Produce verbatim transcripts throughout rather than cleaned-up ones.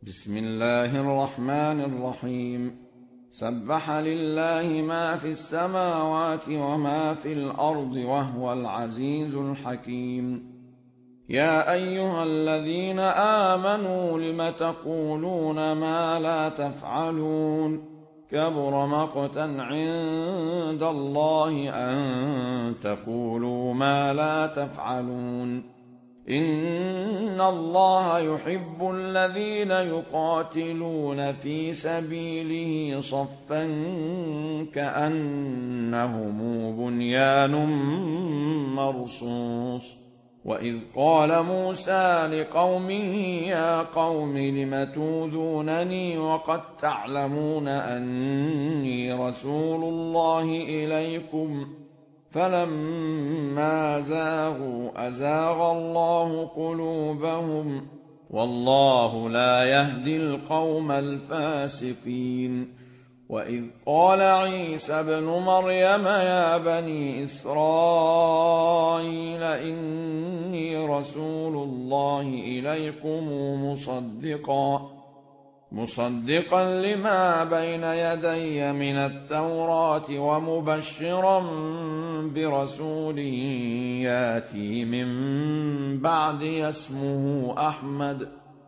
بسم الله الرحمن الرحيم. سبح لله ما في السماوات وما في الأرض وهو العزيز الحكيم. يا أيها الذين آمنوا لم تقولون ما لا تفعلون كبر مقتا عند الله أن تقولوا ما لا تفعلون. إن الله يحب الذين يقاتلون في سبيله صفا كأنهم بنيان مرصوص. وإذ قال موسى لقومه يا قوم لم توذونني وقد تعلمون أني رسول الله إليكم فلما زاغوا أزاغ الله قلوبهم والله لا يهدي القوم الفاسقين. وإذ قال عيسى ابن مريم يا بني إسرائيل إني رسول الله إليكم مصدقا مصدقا لما بين يدي من التوراة ومبشرا برسول ياتي من بعدي اسمه أحمد.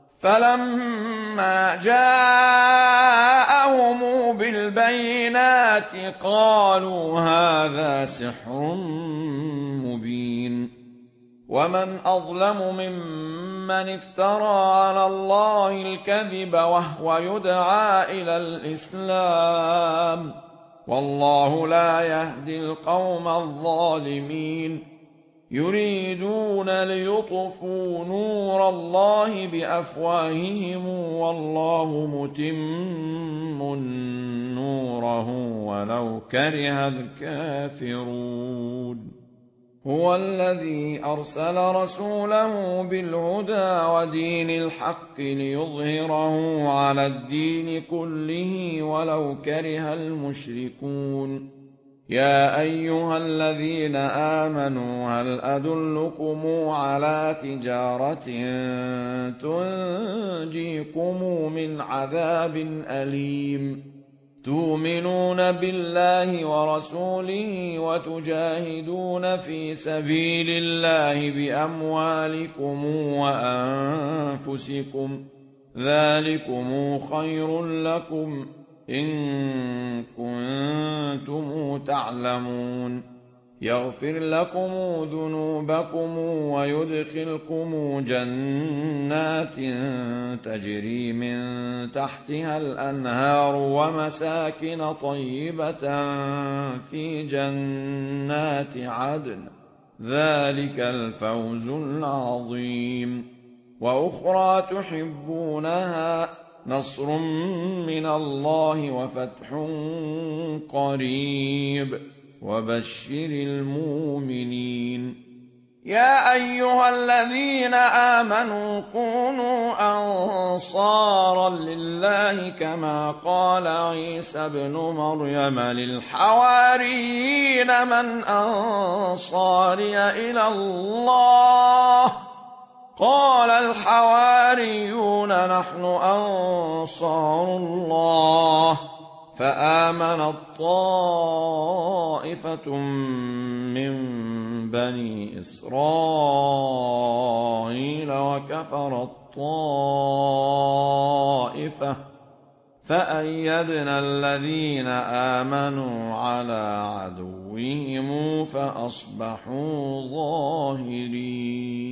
فلما جاءهم بالبينات قالوا هذا سحر مبين. ومن أظلم ممن افترى على الله الكذب وهو يدعى إلى الإسلام والله لا يهدي القوم الظالمين. يريدون ليطفوا نور الله بأفواههم والله متم نوره ولو كره الكافرون. هو الذي أرسل رسوله بالهدى ودين الحق ليظهره على الدين كله ولو كره المشركون. يا أيها الذين آمنوا هل أدلكم على تجارة تنجيكم من عذاب أليم تؤمنون بالله ورسوله وتجاهدون في سبيل الله بأموالكم وأنفسكم ذلكم خير لكم إن كنتم تعلمون. يغفر لكم ذنوبكم ويدخلكم جنات تجري من تحتها الأنهار ومساكن طيبة في جنات عدن ذلك الفوز العظيم. وأخرى تحبونها نصر من الله وفتح قريب وبشر المؤمنين. يا أيها الذين آمنوا كونوا أنصارا لله كما قال عيسى ابن مريم للحواريين من أنصاري إلى الله قال الحواريون نحن أنصار الله. فآمنت طائفة من بني إسرائيل وكفرت طائفة فأيدنا الذين آمنوا على عدوهم فأصبحوا ظاهرين.